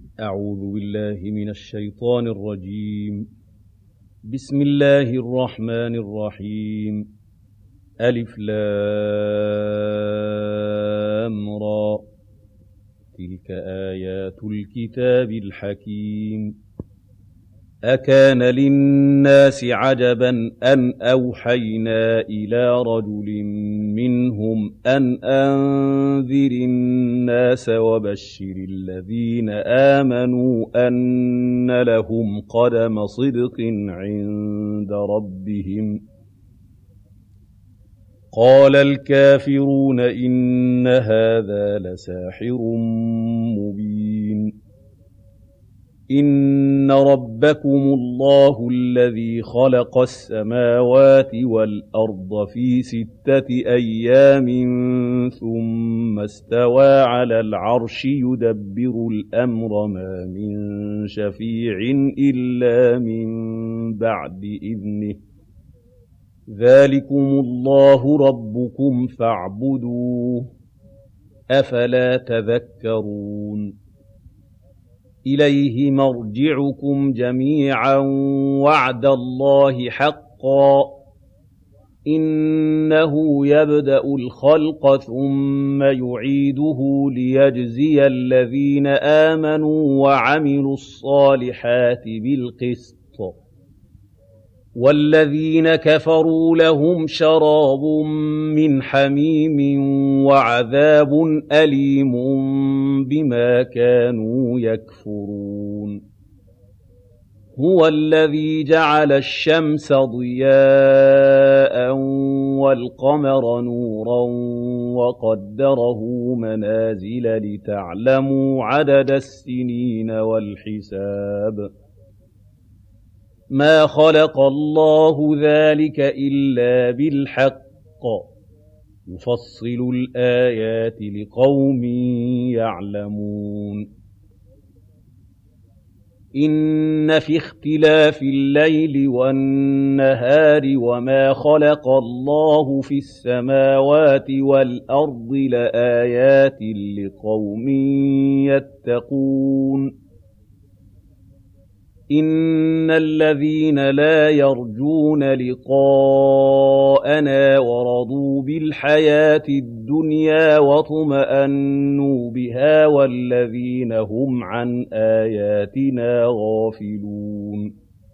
أعوذ بالله من الشيطان الرجيم. بسم الله الرحمن الرحيم. ألف لام را. تلك آيات الكتاب الحكيم. أكان للناس عجبا أن أوحينا إلى رجل منهم أن أنذر الناس وبشر الذين آمنوا أن لهم قدم صدق عند ربهم. قال الكافرون إن هذا لساحر مبين. إن ربكم الله الذي خلق السماوات والأرض في 6 أيام ثم استوى على العرش يدبر الأمر ما من شفيع إلا من بعد إذنه. ذلكم الله ربكم فاعبدوه أفلا تذكرون. إليه مرجعكم جميعا وعد الله حقا إنه يبدأ الخلق ثم يعيده ليجزي الذين آمنوا وعملوا الصالحات بالقسط والذين كفروا لهم شراب من حميم وعذاب أليم بما كانوا يكفرون. هو الذي جعل الشمس ضياء والقمر نورا وقدره منازل لتعلموا عدد السنين والحساب. ما خلق الله ذلك إلا بالحق يفصل الآيات لقوم يعلمون. إن في اختلاف الليل والنهار وما خلق الله في السماوات والأرض لآيات لقوم يتقون. إن الذين لا يرجون لقاءنا ورضوا بالحياة الدنيا واطمأنوا بها والذين هم عن آياتنا غافلون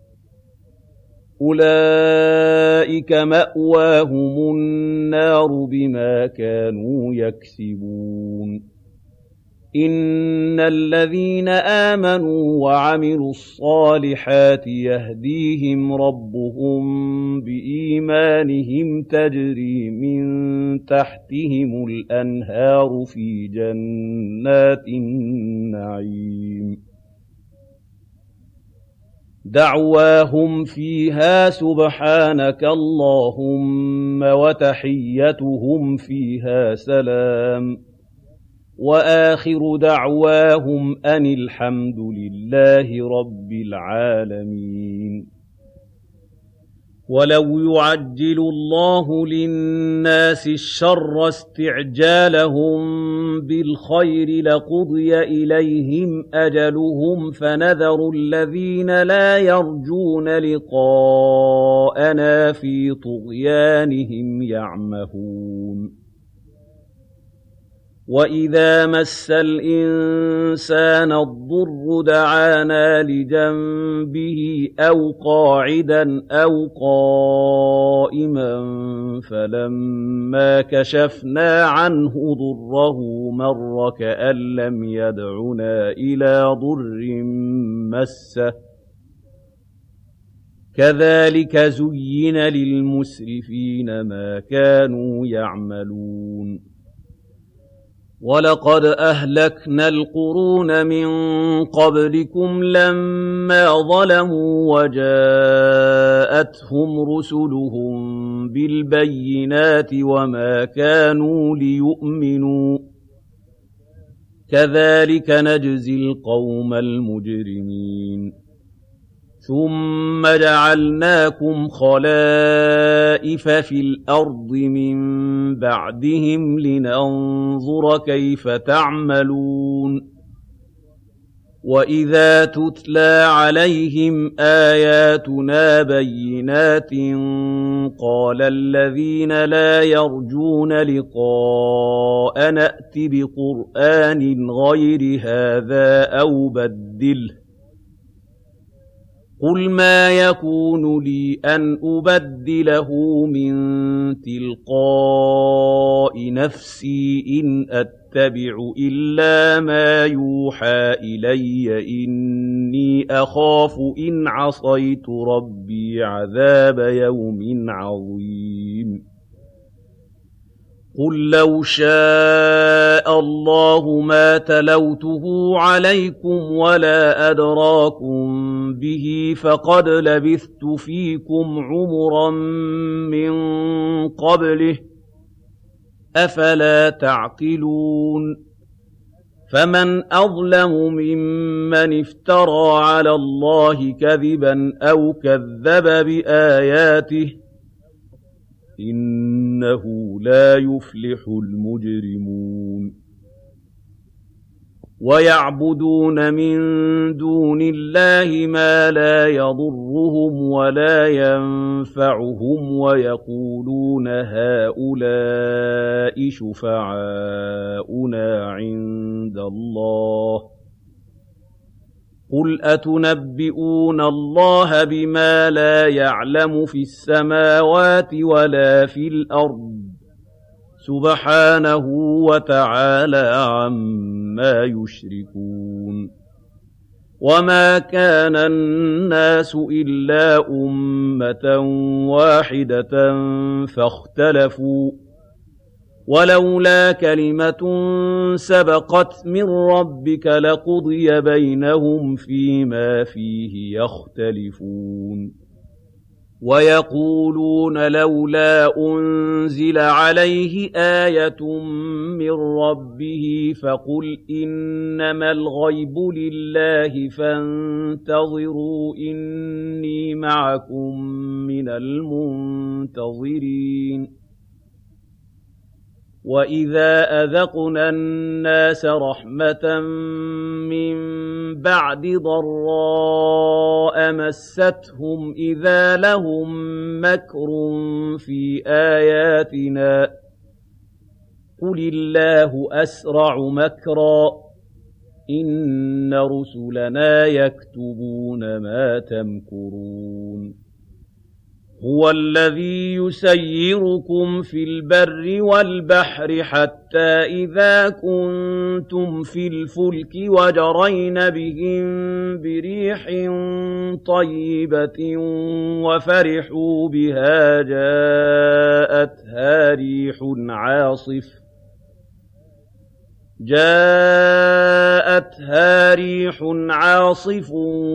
أولئك مأواهم النار بما كانوا يكسبون. إن الذين آمنوا وعملوا الصالحات يهديهم ربهم بإيمانهم تجري من تحتهم الأنهار في جنات النعيم. دعواهم فيها سبحانك اللهم وتحيتهم فيها سلام وآخر دعواهم أن الحمد لله رب العالمين. ولو يعجل الله للناس الشر استعجالهم بالخير لقضي إليهم أجلهم فنذر الذين لا يرجون لقاءنا في طغيانهم يعمهون. وإذا مس الإنسان الضر دعانا لجنبه أو قاعدا أو قائما فلما كشفنا عنه ضره مر كأن لم يدعنا إلى ضر مسه كذلك زين للمسرفين ما كانوا يعملون. ولقد أهلكنا القرون من قبلكم لما ظلموا وجاءتهم رسلهم بالبينات وما كانوا ليؤمنوا كذلك نجزي القوم المجرمين. ثم جعلناكم خلائف في الأرض من بعدهم لننظر كيف تعملون وَإِذَا تُتْلَىٰ عَلَيْهِمْ آيَاتُنَا بَيِّنَاتٍ قَالَ الَّذِينَ لَا يَرْجُونَ لِقَاءَنَا ائْتِ بِقُرْآنٍ غَيْرِ هَٰذَا أَوْ بَدِّلْهُ ۚ قُلْ مَا يَكُونُ لِي أَنْ أُبَدِّلَهُ مِن تِلْقَاءِ نَفْسِي إِنْ أَتَّبِعُ إِلَّا مَا يُوحَىٰ إِلَيَّ إِنِّي أَخَافُ إِنْ عَصَيْتُ رَبِّي عَذَابَ يَوْمٍ عَظِيمٍ قُل لَّوْ شَاءَ اللَّهُ مَا تَلَوْتُهُ عَلَيْكُمْ وَلَا أَدْرَاكُم بِهِ فَقَدْ لَبِثْتُ فِيكُمْ عُمُرًا مِّن قَبْلِهِ ۚ أَفَلَا تَعْقِلُونَ فَمَنْ أَظْلَمُ مِمَّنِ افْتَرَىٰ عَلَى اللَّهِ كَذِبًا أَوْ كَذَّبَ بِآيَاتِهِ ۚ إِنَّهُ لَا يُفْلِحُ الْمُجْرِمُونَ وَيَعْبُدُونَ مِن دُونِ اللَّهِ مَا لَا يَضُرُّهُمْ وَلَا يَنفَعُهُمْ وَيَقُولُونَ هَٰؤُلَاءِ شُفَعَاؤُنَا عِندَ اللَّهِ ۚ قُلْ أَتُنَبِّئُونَ اللَّهَ بِمَا لَا يَعْلَمُ فِي السَّمَاوَاتِ وَلَا فِي الْأَرْضِ ۚ سُبْحَانَهُ وَتَعَالَىٰ عَمَّا يُشْرِكُونَ وَمَا كَانَ النَّاسُ إِلَّا أُمَّةً وَاحِدَةً فَاخْتَلَفُوا ۚ وَلَوْلَا كَلِمَةٌ سَبَقَتْ مِن رَّبِّكَ لَقُضِيَ بَيْنَهُمْ فِيمَا فِيهِ يَخْتَلِفُونَ وَيَقُولُونَ لَوْلَا أُنزِلَ عَلَيْهِ آيَةٌ مِّن رَّبِّهِ فَقُلْ إِنَّمَا الْغَيْبُ لِلَّهِ فَانتَظِرُوا إِنِّي مَعَكُم مِّنَ الْمُنتَظِرِينَ وَإِذَا أَذَقْنَا النَّاسَ رَحْمَةً مِّن بَعْدِ ضَرَّاءَ مَسَّتْهُمْ إِذَا لَهُم مَّكْرٌ فِي آيَاتِنَا ۚ قُلِ اللَّهُ أَسْرَعُ مَكْرًا ۚ إِنَّ رُسُلَنَا يَكْتُبُونَ مَا تَمْكُرُونَ هُوَ الَّذِي يُسَيِّرُكُمْ فِي الْبَرِّ وَالْبَحْرِ حَتَّىٰ إِذَا كُنتُمْ فِي الْفُلْكِ وَجَرَيْنَ بِهِم بِرِيحٍ طَيِّبَةٍ وَفَرِحُوا بِهَا جاءتها ريح عاصف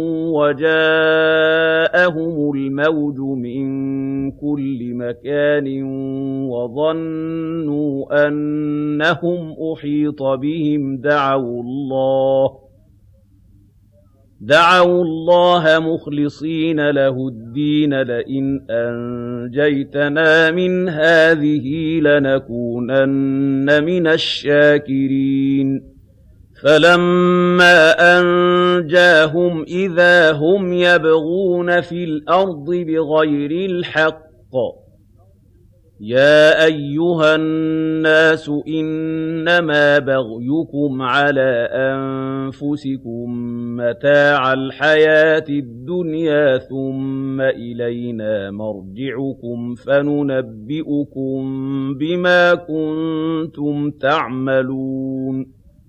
وجاءهم الموج من كل مكان وظنوا أنهم أحيط بهم دعوا الله مخلصين له الدين لئن أنجيتنا من هذه لنكونن من الشاكرين فلما أنجاهم إذا هم يبغون في الأرض بغير الحق يا أيها الناس إنما بغيكم على أنفسكم متاع الحياة الدنيا ثم إلينا مرجعكم فننبئكم بما كنتم تعملون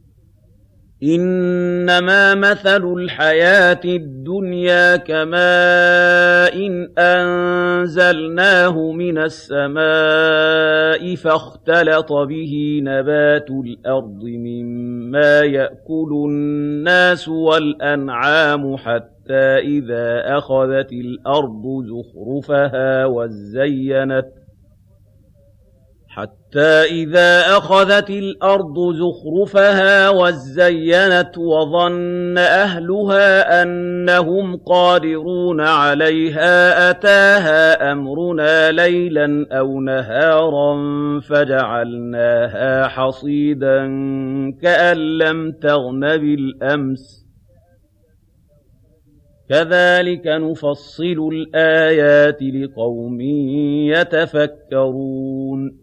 إنما مثل الحياة الدنيا كماء أنزلناه من السماء فاختلط به نبات الأرض مما يأكل الناس والأنعام حتى إذا أخذت الأرض زخرفها وزينت وظن أهلها أنهم قادرون عليها أتاها أمرنا ليلا أو نهارا فجعلناها حصيدا كأن لم تغن بالأمس كَذَٰلِكَ نُفَصِّلُ الْآيَاتِ لِقَوْمٍ يَتَفَكَّرُونَ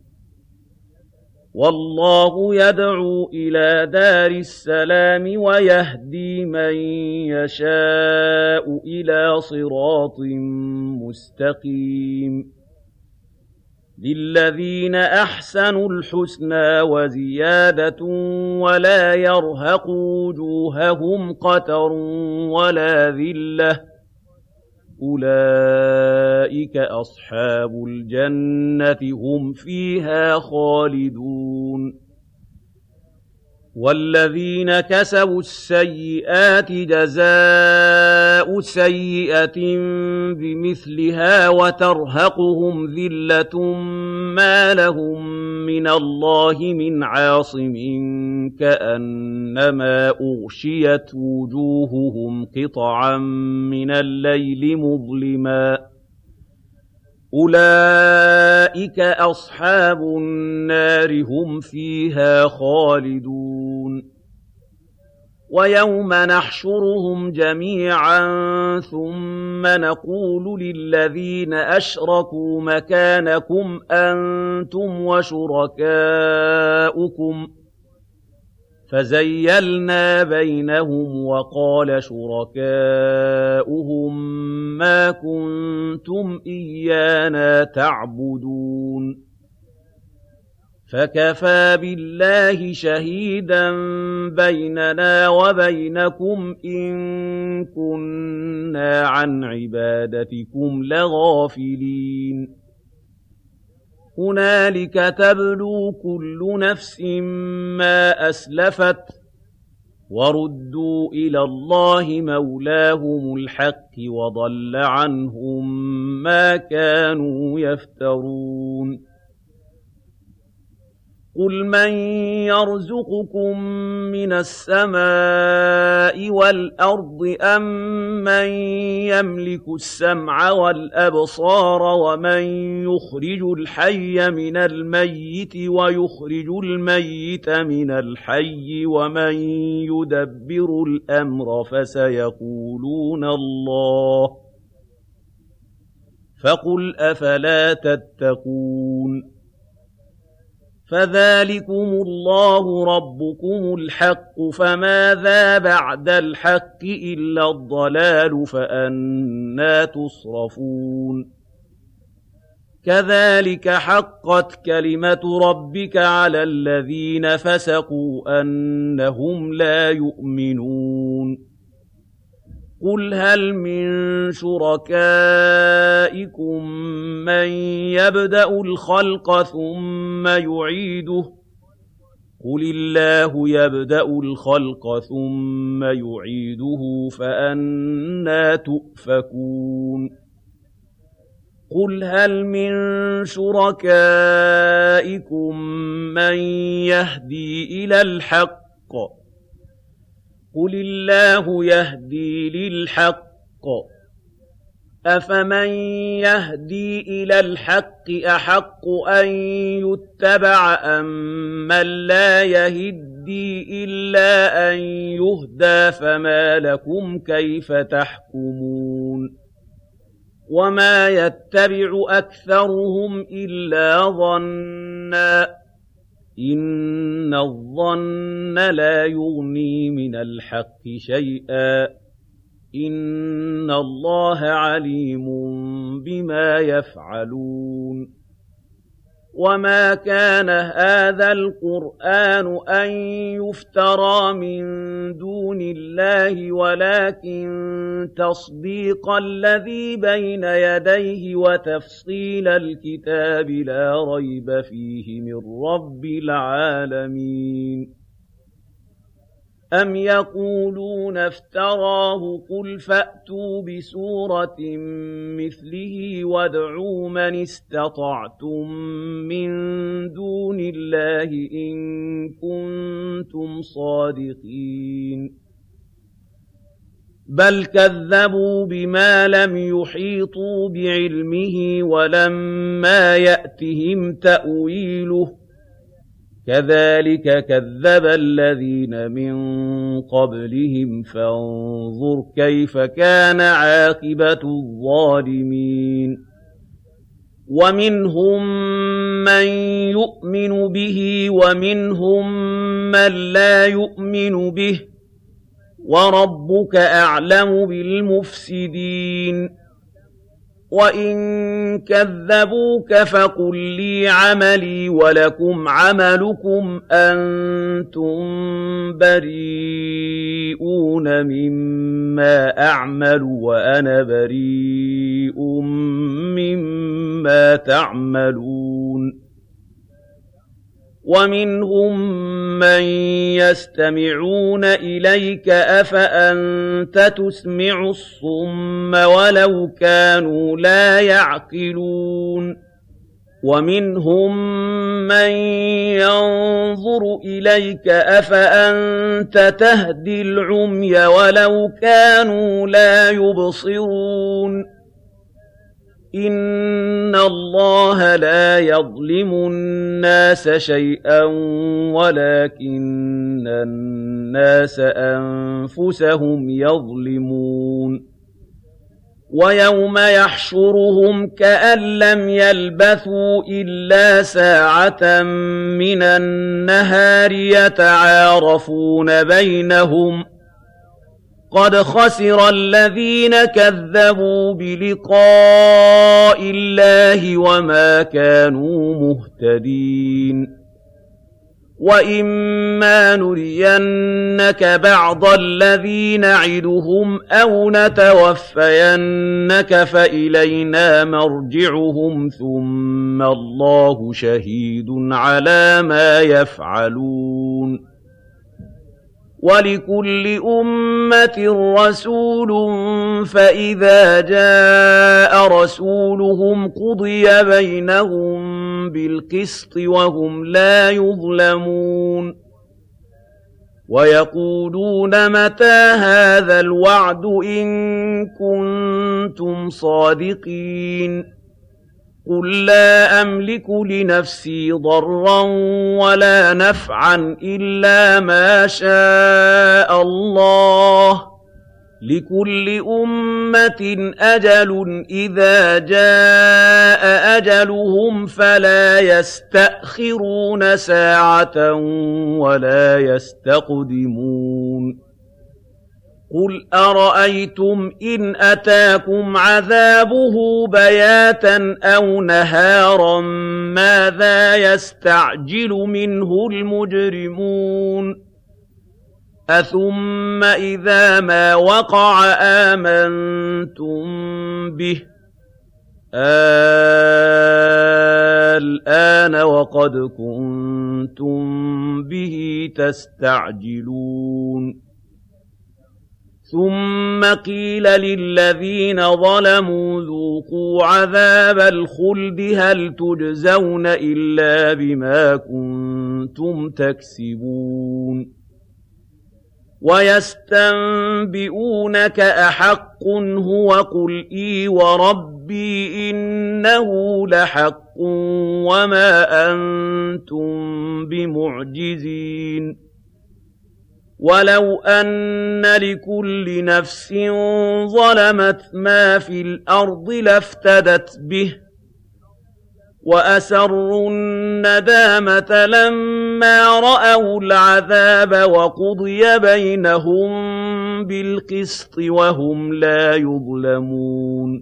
وَاللَّهُ يَدْعُو إِلَىٰ دَارِ السَّلَامِ وَيَهْدِي مَن يَشَاءُ إِلَىٰ صِرَاطٍ مُّسْتَقِيمٍ لِلَّذِينَ أَحْسَنُوا الْحُسْنَىٰ وَزِيَادَةٌ وَلَا يَرْهَقُ وُجُوهَهُمْ قَتَرٌ وَلَا ذِلَّةٌ ۚ أُولَٰئِكَ أَصْحَابُ الْجَنَّةِ هُمْ فِيهَا خَالِدُونَ وَالَّذِينَ كَسَبُوا السَّيِّئَاتِ جَزَاءُ سَيِّئَةٍ بِمِثْلِهَا وَتَرْهَقُهُمْ ذِلَّةٌ مَّا لَهُم مِّنَ اللَّهِ مِنْ عَاصِمٍ كَأَنَّمَا أُغْشِيَتْ وُجُوهُهُمْ قِطَعًا مِّنَ اللَّيْلِ مُظْلِمًا ۚ أُولَٰئِكَ أَصْحَابُ النَّارِ هُمْ فِيهَا خَالِدُونَ وَيَوْمَ نَحْشُرُهُمْ جَمِيعًا ثُمَّ نَقُولُ لِلَّذِينَ أَشْرَكُوا مَكَانَكُمْ أَنتُمْ وَشُرَكَاؤُكُمْ ۚ فَزَيَّلْنَا بَيْنَهُمْ وَقَالَ شُرَكَاؤُهُم مَّا كُنتُمْ إِيَّانَا تَعْبُدُونَ فَكَفَىٰ بِاللَّهِ شَهِيدًا بَيْنَنَا وَبَيْنَكُمْ إِن كُنَّا عَنْ عِبَادَتِكُمْ لَغَافِلِينَ هُنَالِكَ تَبْلُو كُلُّ نَفْسٍ مَّا أَسْلَفَتْ ۚ وَرُدُّوا إِلَى اللَّهِ مَوْلَاهُمُ الْحَقِّ وَضَلَّ عَنْهُم مَّا كَانُوا يَفْتَرُونَ قُلْ مَن يَرْزُقُكُم مِّنَ السَّمَاءِ وَالْأَرْضِ أَمَّن يَمْلِكُ السَّمْعَ وَالْأَبْصَارَ وَمَن يُخْرِجُ الْحَيَّ مِنَ الْمَيِّتِ وَيُخْرِجُ الْمَيِّتَ مِنَ الْحَيِّ وَمَن يُدَبِّرُ الْأَمْرَ فَسَيَقُولُونَ اللَّهُ ۚ فَقُلْ أَفَلَا تَتَّقُونَ فَذَٰلِكُمُ اللَّهُ رَبُّكُمُ الْحَقُّ فَمَاذَا بَعْدَ الْحَقِّ إِلَّا الضَّلَالُ فَأَنَّىٰ تُصْرَفُونَ كَذَٰلِكَ حَقَّتْ كَلِمَةُ رَبِّكَ عَلَى الَّذِينَ فَسَقُوا أَنَّهُمْ لَا يُؤْمِنُونَ قُلْ هَلْ مِن شُرَكَائِكُم مَّن يَبْدَأُ الْخَلْقَ ثُمَّ يُعِيدُهُ ۚ قُلِ اللَّهُ يَبْدَأُ الْخَلْقَ ثُمَّ يُعِيدُهُ فَأَنَّىٰ تُؤْفَكُونَ قُلْ هَلْ مِن شُرَكَائِكُم مَّن يَهْدِي إِلَى الْحَقِّ ۚ قُلِ اللَّهُ يَهْدِي لِلْحَقِّ ۗ أَفَمَن يَهْدِي إِلَى الْحَقِّ أَحَقُّ أَن يُتَّبَعَ أَمَّن لَّا يَهِدِّي إِلَّا أَن يُهْدَىٰ فَمَا لَكُمْ كَيْفَ تَحْكُمُونَ وَمَا يَتَّبِعُ أَكْثَرُهُمْ إِلَّا ظَنًّا ۚ إِنَّ الظَّنَّ لَا يُغْنِي مِنَ الْحَقِّ شَيْئًا ۚ إِنَّ اللَّهَ عَلِيمٌ بِمَا يَفْعَلُونَ وَمَا كَانَ هَٰذَا الْقُرْآنُ أَن يُفْتَرَىٰ مِن دُونِ اللَّهِ وَلَٰكِن تَصْدِيقَ الَّذِي بَيْنَ يَدَيْهِ وَتَفْصِيلَ الْكِتَابِ لَا رَيْبَ فِيهِ مِن رَّبِّ الْعَالَمِينَ أَمْ يَقُولُونَ افْتَرَاهُ ۖ قُلْ فَأْتُوا بِسُورَةٍ مِّثْلِهِ وَادْعُوا مَنِ اسْتَطَعْتُم مِّن دُونِ اللَّهِ إِن كُنتُمْ صَادِقِينَ بَلْ كَذَّبُوا بِمَا لَمْ يُحِيطُوا بِعِلْمِهِ وَلَمَّا يَأْتِهِمْ تَأْوِيلُهُ ۚ كَذَٰلِكَ كَذَّبَ الَّذِينَ مِن قَبْلِهِمْ فَانظُرْ كَيْفَ كَانَ عَاقِبَةُ الظَّالِمِينَ وَمِنْهُم مَّن يُؤْمِنُ بِهِ وَمِنْهُم مَّن لَّا يُؤْمِنُ بِهِ ۚ وَرَبُّكَ أَعْلَمُ بِالْمُفْسِدِينَ وَإِن كَذَّبُوكَ فَقُل لِّي عَمَلِي وَلَكُمْ عَمَلُكُمْ أَنتُم بَرِيئُونَ مِمَّا أَعْمَلُ وَأَنَا بَرِيءٌ مِّمَّا تَعْمَلُونَ وَمِنْهُم مَّن يَسْتَمِعُونَ إِلَيْكَ أَفَأَنتَ تُسْمِعُ الصُّمَّ وَلَوْ كَانُوا لَا يَعْقِلُونَ وَمِنْهُم مَّن يَنظُرُ إِلَيْكَ أَفَأَنتَ تَهْدِي الْعُمْيَ وَلَوْ كَانُوا لَا يُبْصِرُونَ إِنَّ اللَّهَ لَا يَظْلِمُ النَّاسَ شَيْئًا وَلَٰكِنَّ النَّاسَ أَنفُسَهُمْ يَظْلِمُونَ وَيَوْمَ يَحْشُرُهُمْ كَأَن لَّمْ يَلْبَثُوا إِلَّا سَاعَةً مِّنَ النَّهَارِ يَتَعَارَفُونَ بَيْنَهُمْ قَدْ خَسِرَ الَّذِينَ كَذَّبُوا بِلِقَاءِ اللَّهِ وَمَا كَانُوا مُهْتَدِينَ وَإِمَّا نُرِيَنَّكَ بَعْضَ الَّذِي نَعِدُهُمْ أَوْ نَتَوَفَّيَنَّكَ فَإِلَيْنَا مَرْجِعُهُمْ ثُمَّ اللَّهُ شَهِيدٌ عَلَىٰ مَا يَفْعَلُونَ وَلِكُلِّ أُمَّةٍ رَّسُولٌ فَإِذَا جَاءَ رَسُولُهُمْ قُضِيَ بَيْنَهُم بِالْقِسْطِ وَهُمْ لَا يُظْلَمُونَ وَيَقُولُونَ مَتَىٰ هَٰذَا الْوَعْدُ إِن كُنتُمْ صَادِقِينَ قُل لَّا أَمْلِكُ لِنَفْسِي ضَرًّا وَلَا نَفْعًا إِلَّا مَا شَاءَ اللَّهُ ۗ لِكُلِّ أُمَّةٍ أَجَلٌ إِذَا جَاءَ أَجَلُهُمْ فَلَا يَسْتَأْخِرُونَ سَاعَةً وَلَا يَسْتَقْدِمُونَ قُلْ أَرَأَيْتُمْ إِنْ أَتَاكُمْ عَذَابُهُ بَيَاتًا أَوْ نَهَارًا مَاذَا يَسْتَعْجِلُ مِنْهُ الْمُجْرِمُونَ أَثُمَّ إِذَا مَا وَقَعَ آمَنتُم بِهِ الْآنَ وَقَدْ كُنتُم بِهِ تَسْتَعْجِلُونَ ثُمَّ قِيلَ لِلَّذِينَ ظَلَمُوا ذُوقُوا عَذَابَ الْخُلْدِ هَلْ تُجْزَوْنَ إِلَّا بِمَا كُنتُمْ تَكْسِبُونَ وَيَسْتَنبِئُونَكَ أَحَقٌّ هُوَ قُلْ إِي وَرَبِّي إِنَّهُ لَحَقٌّ وَمَا أَنتُم بِمُعْجِزِينَ وَلَوْ أَنَّ لِكُلِّ نَفْسٍ ظَلَمَتْ مَا فِي الْأَرْضِ لَافْتَدَتْ بِهِ وَأَسَرُّوا النَّدَامَةَ لَمَّا رَأَوُا الْعَذَابَ وَقُضِيَ بَيْنَهُم بِالْقِسْطِ وَهُمْ لَا يُظْلَمُونَ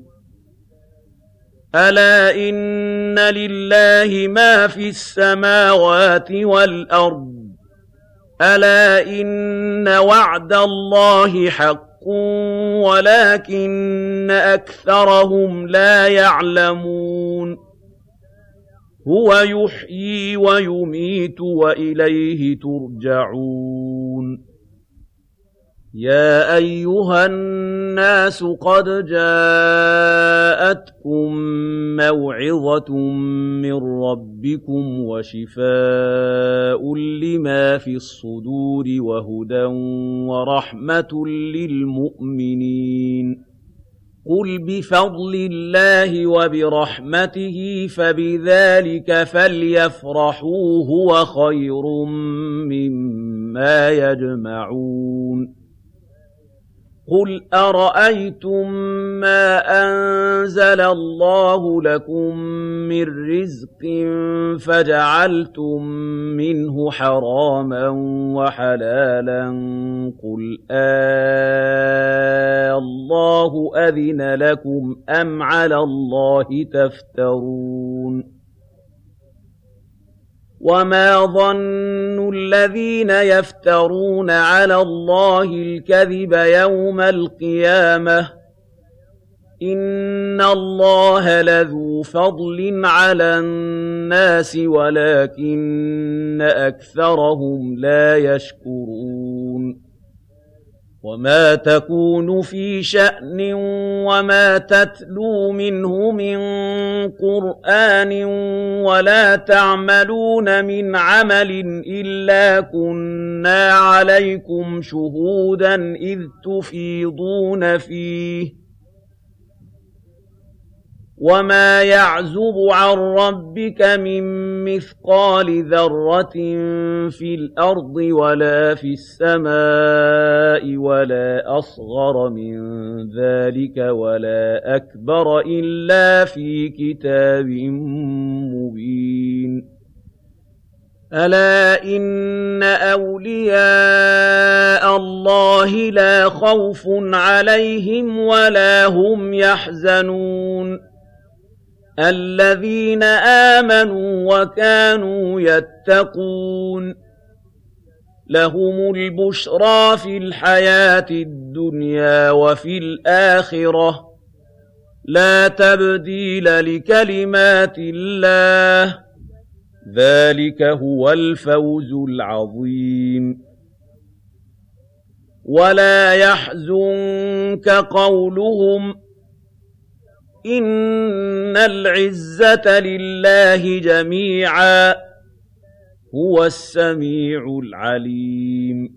أَلَا إِنَّ لِلَّهِ مَا فِي السَّمَاوَاتِ وَالْأَرْضِ أَلَا إِنَّ وَعْدَ اللَّهِ حَقٌّ وَلَٰكِنَّ أَكْثَرَهُمْ لَا يَعْلَمُونَ هُوَ يُحْيِي وَيُمِيتُ وَإِلَيْهِ تُرْجَعُونَ يَا أَيُّهَا النَّاسُ قَدْ جَاءَتْكُم مَّوْعِظَةٌ مِّن رَّبِّكُمْ وَشِفَاءٌ لِّمَا فِي الصُّدُورِ وَهُدًى وَرَحْمَةٌ لِّلْمُؤْمِنِينَ قُلْ بِفَضْلِ اللَّهِ وَبِرَحْمَتِهِ فَبِذَٰلِكَ فَلْيَفْرَحُوا هُوَ خَيْرٌ مِّمَّا يَجْمَعُونَ قُلْ أَرَأَيْتُم مَّا أَنزَلَ اللَّهُ لَكُم مِّن رِّزْقٍ فَجَعَلْتُم مِّنْهُ حَرَامًا وَحَلَالًا قُلْ اللَّهُ أَذِنَ لَكُمْ أَمْ عَلَى اللَّهِ تَفْتَرُونَ وَمَا ظَنُّ الَّذِينَ يَفْتَرُونَ عَلَى اللَّهِ الْكَذِبَ يَوْمَ الْقِيَامَةِ ۗ إِنَّ اللَّهَ لَذُو فَضْلٍ عَلَى النَّاسِ وَلَٰكِنَّ أَكْثَرَهُمْ لَا يَشْكُرُونَ وَمَا تَكُونُ فِي شَأْنٍ وَمَا تَتْلُو مِنْهُ مِن قُرْآنٍ وَلَا تَعْمَلُونَ مِنْ عَمَلٍ إِلَّا كُنَّا عَلَيْكُمْ شُهُودًا إِذْ تُفِيضُونَ فِيهِ وَمَا يَعْزُبُ عَن رَّبِّكَ مِن مِّثْقَالِ ذَرَّةٍ فِي الْأَرْضِ وَلَا فِي السَّمَاءِ وَلَا أَصْغَرَ مِن ذَٰلِكَ وَلَا أَكْبَرَ إِلَّا فِي كِتَابٍ مُّبِينٍ أَلَا إِنَّ أَوْلِيَاءَ اللَّهِ لَا خَوْفٌ عَلَيْهِمْ وَلَا هُمْ يَحْزَنُونَ الَّذِينَ آمَنُوا وَكَانُوا يَتَّقُونَ لَهُمُ الْبُشْرَىٰ فِي الْحَيَاةِ الدُّنْيَا وَفِي الْآخِرَةِ ۚ لَا تَبْدِيلَ لِكَلِمَاتِ اللَّهِ ۚ ذَٰلِكَ هُوَ الْفَوْزُ الْعَظِيمُ وَلَا يَحْزُنكَ قَوْلُهُمْ ۘ إِنَّ الْعِزَّةَ لِلَّهِ جَمِيعًا ۚ هُوَ السَّمِيعُ الْعَلِيمُ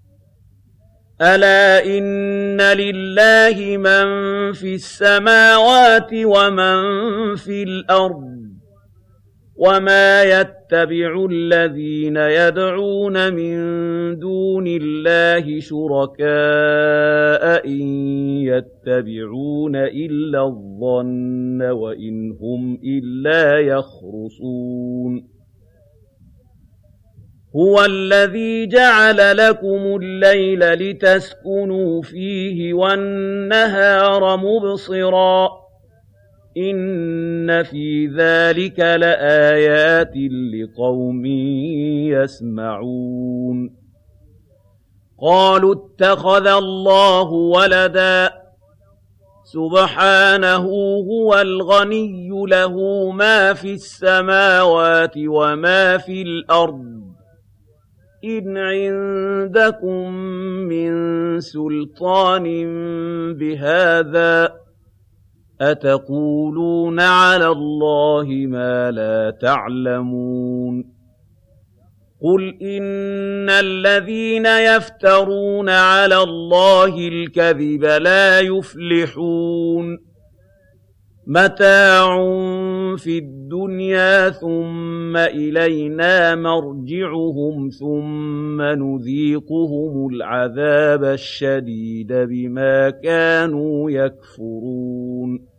أَلَا إِنَّ لِلَّهِ مَن فِي السَّمَاوَاتِ وَمَن فِي الْأَرْضِ ۗ وَمَا يَتَّبِعُ الَّذِينَ يَدْعُونَ مِن دُونِ اللَّهِ شُرَكَاءَ إِن يَتَّبِعُونَ إِلَّا الظَّنَّ وَإِنْ هُمْ إِلَّا يَخْرُصُونَ هُوَ الَّذِي جَعَلَ لَكُمُ اللَّيْلَ لِتَسْكُنُوا فِيهِ وَالنَّهَارَ مُبْصِرًا ۚ إِنَّ فِي ذَٰلِكَ لَآيَاتٍ لِّقَوْمٍ يَسْمَعُونَ قَالُوا اتَّخَذَ اللَّهُ وَلَدًا ۗ سُبْحَانَهُ هُوَ الْغَنِيُّ لَهُ مَا فِي السَّمَاوَاتِ وَمَا فِي الْأَرْضِ ۚ إِنْ عِندَكُم مِّن سُلْطَانٍ بِهَٰذَا ۚ أَتَقُولُونَ عَلَى اللَّهِ مَا لَا تَعْلَمُونَ قُلْ إِنَّ الَّذِينَ يَفْتَرُونَ عَلَى اللَّهِ الْكَذِبَ لَا يُفْلِحُونَ مَتَاعٌ فِي الدُّنْيَا ثُمَّ إِلَيْنَا مَرْجِعُهُمْ ثُمَّ نُذِيقُهُمُ الْعَذَابَ الشَّدِيدَ بِمَا كَانُوا يَكْفُرُونَ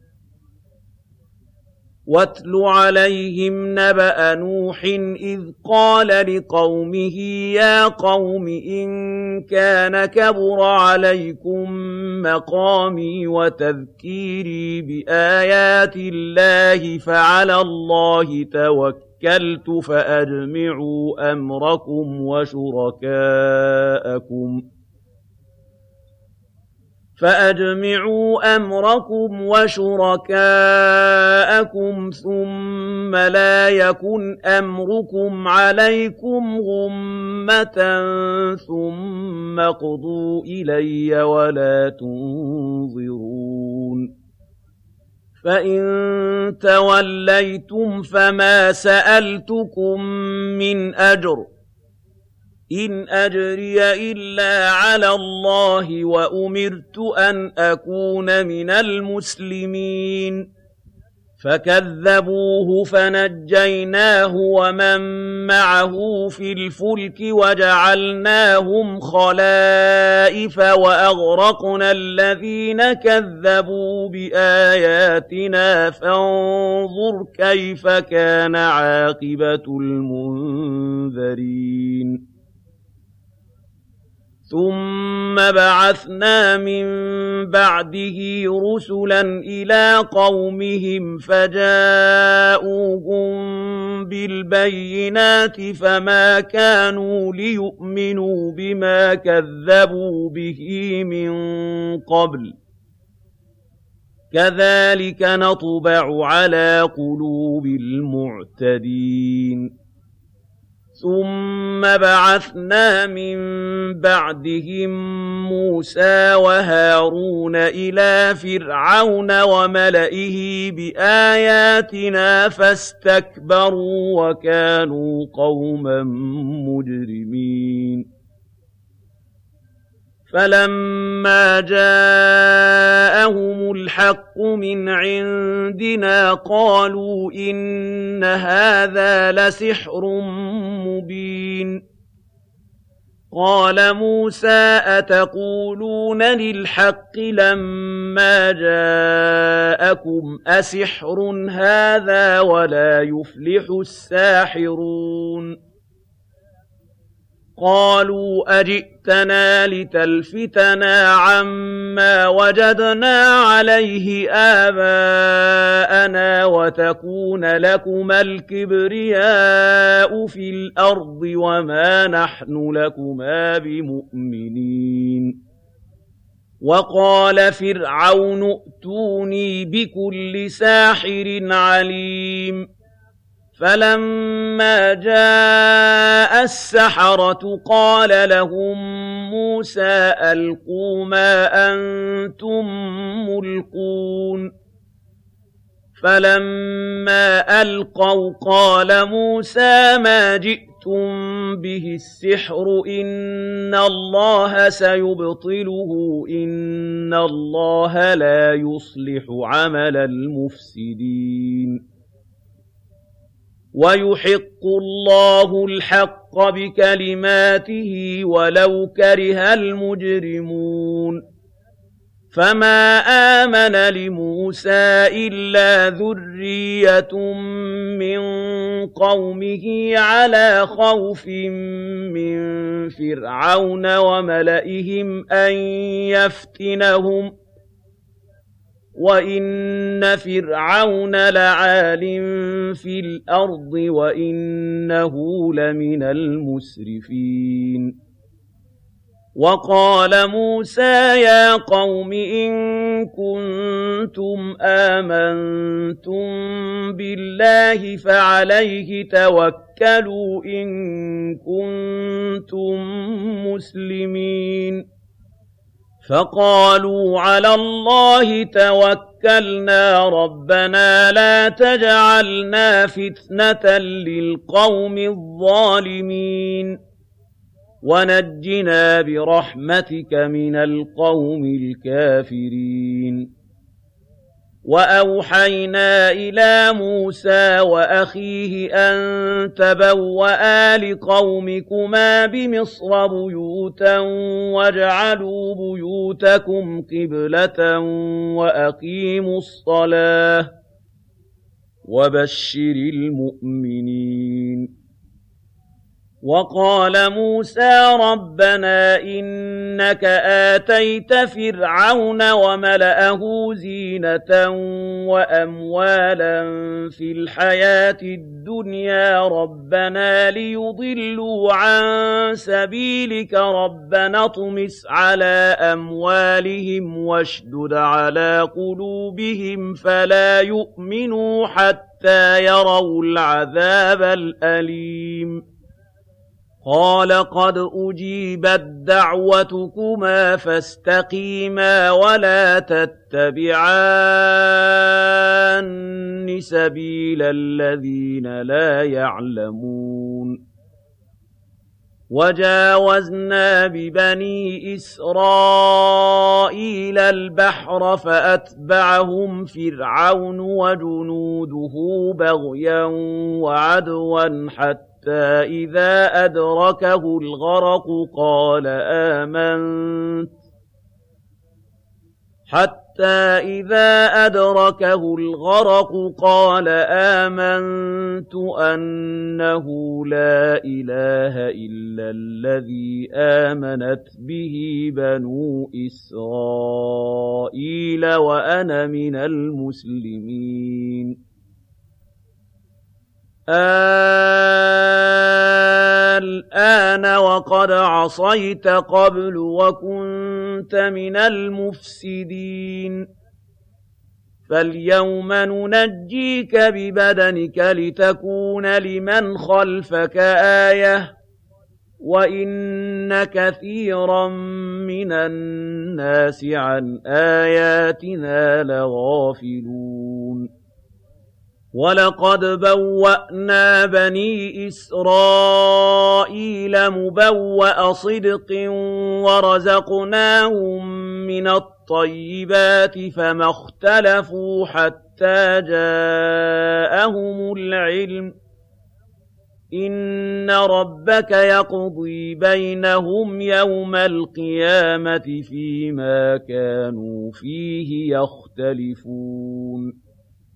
وَاتْلُ عَلَيْهِمْ نَبَأَ نُوحٍ إِذْ قَالَ لِقَوْمِهِ يَا قَوْمِ إِن كَانَ كَبُرَ عَلَيْكُم مَّقَامِي وَتَذْكِيرِي بِآيَاتِ اللَّهِ فَعَلَى اللَّهِ تَوَكَّلْتُ فَأَجْمِعُوا أَمْرَكُمْ وَشُرَكَاءَكُمْ ثُمَّ لَا يَكُنْ أَمْرُكُمْ عَلَيْكُمْ غُمَّةً ثُمَّ اقْضُوا إِلَيَّ وَلَا تُنظِرُونِ فَإِن تَوَلَّيْتُمْ فَمَا سَأَلْتُكُم مِّنْ أَجْرٍ ۖ إِنْ أَجْرِيَ إِلَّا عَلَى اللَّهِ وَأُمِرْتُ أَنْ أَكُونَ مِنَ الْمُسْلِمِينَ فَكَذَّبُوهُ فَنَجَّيْنَاهُ وَمَن مَّعَهُ فِي الْفُلْكِ وَجَعَلْنَاهُمْ خَلَائِفَ وَأَغْرَقْنَا الَّذِينَ كَذَّبُوا بِآيَاتِنَا فَانظُرْ كَيْفَ كَانَ عَاقِبَةُ الْمُنذَرِينَ ثُمَّ بَعَثْنَا مِن بَعْدِهِ رُسُلًا إِلَىٰ قَوْمِهِمْ فَجَاءُوهُم بِالْبَيِّنَاتِ فَمَا كَانُوا لِيُؤْمِنُوا بِمَا كَذَّبُوا بِهِ مِن قَبْلُ ۚ كَذَٰلِكَ نَطْبَعُ عَلَىٰ قُلُوبِ الْمُعْتَدِينَ ثُمَّ بَعَثْنَا مِن بَعْدِهِم مُّوسَىٰ وَهَارُونَ إِلَىٰ فِرْعَوْنَ وَمَلَئِهِ بِآيَاتِنَا فَاسْتَكْبَرُوا وَكَانُوا قَوْمًا مُّجْرِمِينَ فَلَمَّا جَاءَهُمُ الْحَقُّ مِنْ عِندِنَا قَالُوا إِنَّ هَٰذَا لَسِحْرٌ مُّبِينٌ قَالَ مُوسَىٰ أَتَقُولُونَ لِلْحَقِّ لَمَّا جَاءَكُمْ أَسِحْرٌ هَٰذَا وَلَا يُفْلِحُ السَّاحِرُونَ قَالُوا أَجِئْتَنَا لِتَلْفِتَنَا عَمَّا وَجَدْنَا عَلَيْهِ آبَاءَنَا وَتَكُونَ لَكُمَا الْكِبْرِيَاءُ فِي الْأَرْضِ وَمَا نَحْنُ لَكُمَا بِمُؤْمِنِينَ وَقَالَ فِرْعَوْنُ ائْتُونِي بِكُلِّ سَاحِرٍ عَلِيمٍ فَلَمَّا جَاءَ السَّحَرَةُ قَالَ لَهُم مُّوسَىٰ أَلْقُوا مَا أَنتُم مُّلْقُونَ فَلَمَّا أَلْقَوْا قَالَ مُوسَىٰ مَا جِئْتُم بِهِ السِّحْرُ إِنَّ اللَّهَ سَيُبْطِلُهُ إِنَّ اللَّهَ لَا يُصْلِحُ عَمَلَ الْمُفْسِدِينَ وَيُحِقُّ اللَّهُ الْحَقَّ بِكَلِمَاتِهِ وَلَوْ كَرِهَ الْمُجْرِمُونَ فَمَا آمَنَ لِمُوسَىٰ إِلَّا ذُرِّيَّةٌ مِّن قَوْمِهِ عَلَىٰ خَوْفٍ مِّن فِرْعَوْنَ وَمَلَئِهِمْ أَن يَفْتِنَهُمْ ۚ وَإِنَّ فِرْعَوْنَ لَعَالٍ فِي الْأَرْضِ وَإِنَّهُ لَمِنَ الْمُسْرِفِينَ وَقَالَ مُوسَىٰ يَا قَوْمِ إِن كُنتُمْ آمَنتُم بِاللَّهِ فَعَلَيْهِ تَوَكَّلُوا إِن كُنتُم مُّسْلِمِينَ فَقَالُوا عَلَى اللَّهِ تَوَكَّلْنَا رَبَّنَا لَا تَجْعَلْنَا فِتْنَةً لِّلْقَوْمِ الظَّالِمِينَ وَنَجِّنَا بِرَحْمَتِكَ مِنَ الْقَوْمِ الْكَافِرِينَ وَأَوْحَيْنَا إِلَىٰ مُوسَىٰ وَأَخِيهِ أَن تَبَوَّآ لِقَوْمِكُمَا بِمِصْرَ بُيُوتًا وَاجْعَلُوا بُيُوتَكُمْ قِبْلَةً وَأَقِيمُوا الصَّلَاةَ وَبَشِّرِ الْمُؤْمِنِينَ وَقَالَ مُوسَىٰ رَبَّنَا إِنَّكَ آتَيْتَ فِرْعَوْنَ وَمَلَأَهُ زِينَةً وَأَمْوَالًا فِي الْحَيَاةِ الدُّنْيَا رَبَّنَا لِيُضِلُّوا عَن سَبِيلِكَ رَبَّنَا اطْمِسْ عَلَىٰ أَمْوَالِهِمْ وَاشْدُدْ عَلَىٰ قُلُوبِهِمْ فَلَا يُؤْمِنُوا حَتَّىٰ يَرَوُا الْعَذَابَ الْأَلِيمَ قَالَ قَدْ أُجِيبَتْ دَعْوَتُكُمَا فَاسْتَقِيمَا وَلَا تَتَّبِعَانِّ سَبِيلَ الَّذِينَ لَا يَعْلَمُونَ وَجَاوَزْنَا بِبَنِي إِسْرَائِيلَ الْبَحْرَ فَأَتْبَعَهُمْ فِرْعَوْنُ وَجُنُودُهُ بَغْيًا وَعَدْوًا حَتَّىٰ إِذَا أَدْرَكَهُ الْغَرَقُ قَالَ آمَنتُ أَنَّهُ لَا إِلَٰهَ إِلَّا الَّذِي آمَنَتْ بِهِ بَنُو إِسْرَائِيلَ وَأَنَا مِنَ الْمُسْلِمِينَ الْآنَ وَقَدْ عَصَيْتَ قَبْلُ وَكُنتَ مِنَ الْمُفْسِدِينَ فَالْيَوْمَ نُنَجِّيكَ بِبَدَنِكَ لِتَكُونَ لِمَنْ خَلْفَكَ آيَةً ۚ وَإِنَّ كَثِيرًا مِّنَ النَّاسِ عَنْ آيَاتِنَا لَغَافِلُونَ وَلَقَدْ بَوَّأْنَا بَنِي إِسْرَائِيلَ مُبَوَّأَ صِدْقٍ وَرَزَقْنَاهُم مِّنَ الطَّيِّبَاتِ فَمَا اخْتَلَفُوا حَتَّىٰ جَاءَهُمُ الْعِلْمُ ۚ إِنَّ رَبَّكَ يَقْضِي بَيْنَهُمْ يَوْمَ الْقِيَامَةِ فِيمَا كَانُوا فِيهِ يَخْتَلِفُونَ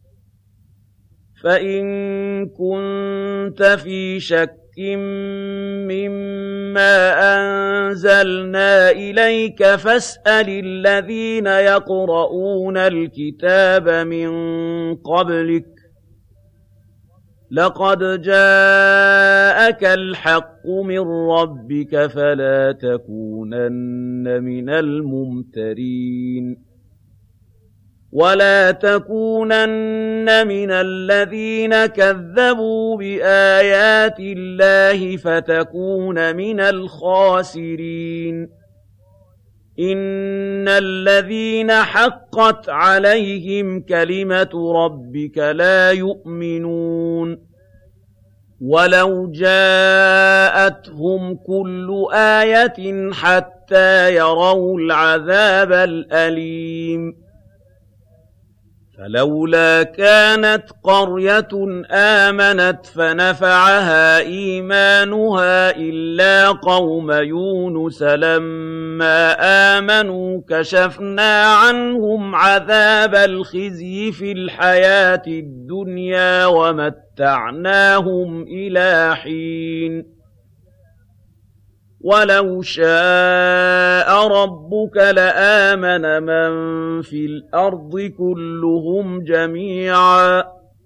فَإِن كُنتَ فِي شَكٍّ مِّمَّا أَنزَلْنَا إِلَيْكَ فَاسْأَلِ الَّذِينَ يَقْرَءُونَ الْكِتَابَ مِن قَبْلِكَ ۚ لَقَدْ جَاءَكَ الْحَقُّ مِن رَّبِّكَ فَلَا تَكُونَنَّ مِنَ الْمُمْتَرِينَ وَلَا تَكُونَنَّ مِنَ الَّذِينَ كَذَّبُوا بِآيَاتِ اللَّهِ فَتَكُونَ مِنَ الْخَاسِرِينَ إِنَّ الَّذِينَ حَقَّتْ عَلَيْهِمْ كَلِمَةُ رَبِّكَ لَا يُؤْمِنُونَ وَلَوْ جَاءَتْهُمْ كُلُّ آيَةٍ حَتَّىٰ يَرَوُا الْعَذَابَ الْأَلِيمَ فَلَوْلَا كَانَتْ قَرْيَةٌ آمَنَتْ فَنَفَعَهَا إِيمَانُهَا إِلَّا قَوْمَ يُونُسَ لَمَّا آمَنُوا كَشَفْنَا عَنْهُمْ عَذَابَ الْخِزْيِ فِي الْحَيَاةِ الدُّنْيَا وَمَتَّعْنَاهُمْ إِلَىٰ حِينٍ وَلَوْ شَاءَ رَبُّكَ لَآمَنَ مَن فِي الْأَرْضِ كُلُّهُمْ جَمِيعًا ۚ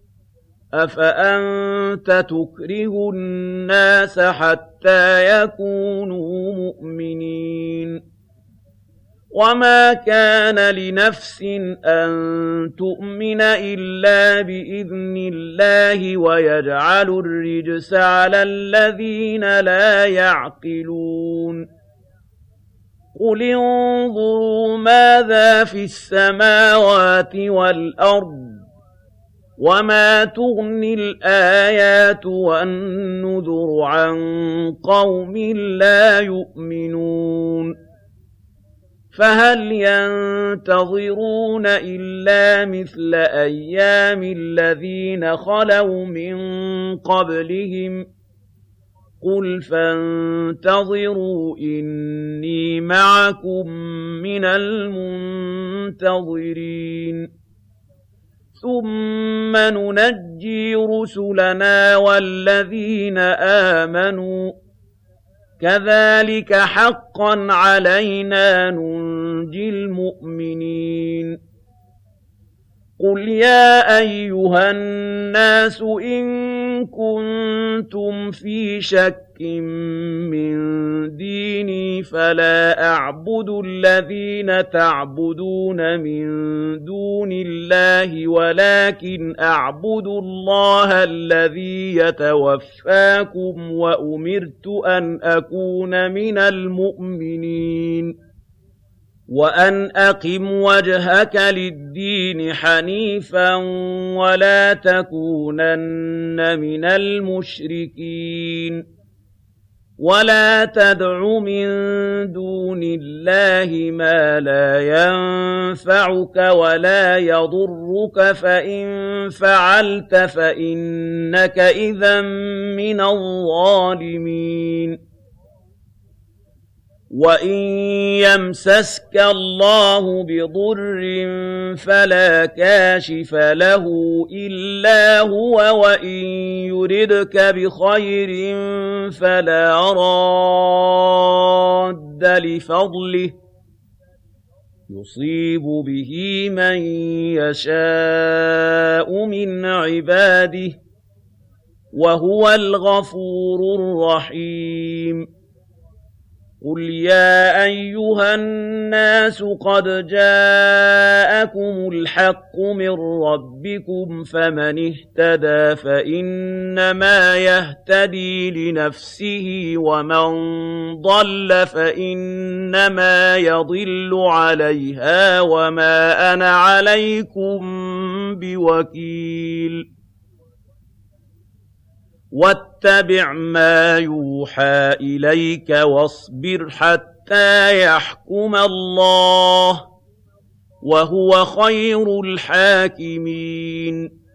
أَفَأَنتَ تُكْرِهُ النَّاسَ حَتَّىٰ يَكُونُوا مُؤْمِنِينَ وَمَا كَانَ لِنَفْسٍ أَن تُؤْمِنَ إِلَّا بِإِذْنِ اللَّهِ وَيَجْعَلُ الرِّجْسَ عَلَى الَّذِينَ لَا يَعْقِلُونَ قُلِ انظُرُوا مَاذَا فِي السَّمَاوَاتِ وَالْأَرْضِ وَمَا تُغْنِي الْآيَاتُ وَالنُّذُرُ عَن قَوْمٍ لَّا يُؤْمِنُونَ فَهَلْ يَنتَظِرُونَ إِلَّا مِثْلَ أَيَّامِ الَّذِينَ خَلَوْا مِن قَبْلِهِمْ ۚ قُلْ فَانتَظِرُوا إِنِّي مَعَكُم مِّنَ الْمُنتَظِرِينَ ثُمَّ نُنَجِّي رُسُلَنَا وَالَّذِينَ آمَنُوا ۚ كَذَٰلِكَ حَقًّا عَلَيْنَا نُنجِي الْمُؤْمِنِينَ قُلْ يَا أَيُّهَا النَّاسُ إِن كُنتُمْ فِي شَكٍّ مِّن دِينِي فَلَا أَعْبُدُ الَّذِينَ تَعْبُدُونَ مِن دُونِ اللَّهِ وَلَٰكِنْ أَعْبُدُ اللَّهَ الَّذِي يَتَوَفَّاكُمْ وَأُمِرْتُ أَنْ أَكُونَ مِنَ الْمُؤْمِنِينَ وَأَنْ أَقِمْ وَجْهَكَ لِلدِّينِ حَنِيفًا وَلَا تَكُونَنَّ مِنَ الْمُشْرِكِينَ ولا تدع من دون الله ما لا ينفعك ولا يضرك فإن فعلت فإنك إذا من الظالمين وإن يمسسك الله بضر فلا كاشف له إلا هو وإن يردك بخير فلا راد لفضله يصيب به من يشاء من عباده وهو الغفور الرحيم قل يا أيها الناس قد جاءكم الحق من ربكم فمن اهتدى فإنما يهتدي لنفسه ومن ضل فإنما يضل عليها وما أنا عليكم بوكيل واتبع ما يوحى إليك واصبر حتى يحكم الله وهو خير الحاكمين